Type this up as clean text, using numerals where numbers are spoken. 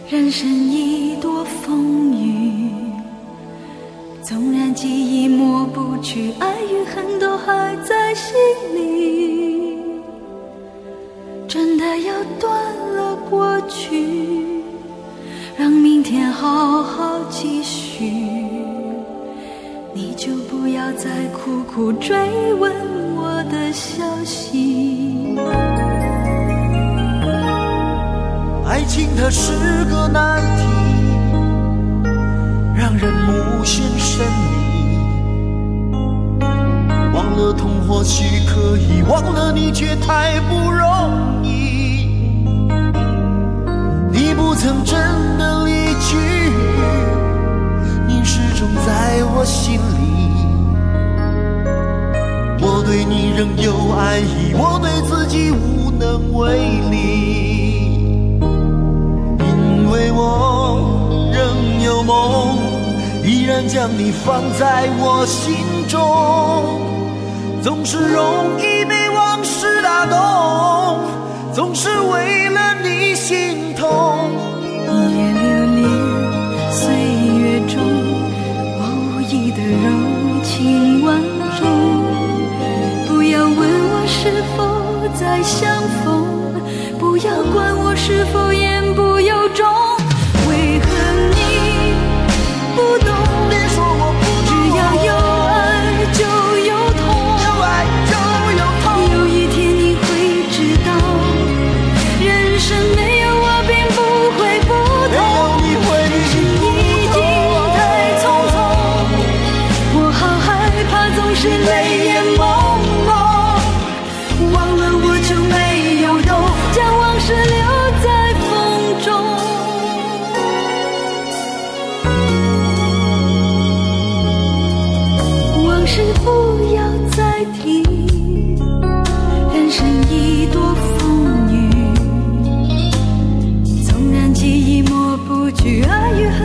人生一多风雨，纵然记忆抹不去，爱与恨都还在心里。真的要断了过去，让明天好好继续。你就不要再苦苦追问我的消息。 爱情它是个难题，让人无限神秘。忘了痛或许可以，忘了你却太不容易。你不曾真的离去，你始终在我心里。我对你仍有爱意，我对自己无能为力。因为我仍有梦，依然将你放在我心中。总是容易被往事打动，总是为了你心痛。 一夜流连岁月中，我无意的柔情万种。不要问我是否再相逢，不要管我是否言不由衷。为何你不懂？ 别说我不懂， 只要有爱就有痛， 有爱就有痛。 有一天你会知道，人生没有我并不会不同。 没有你会已经太匆匆，我好害怕总是泪眼朦胧。忘了我就没有懂，将往事留在风中。往事不要再提，人生已多风雨。纵然记忆抹不去，爱与恨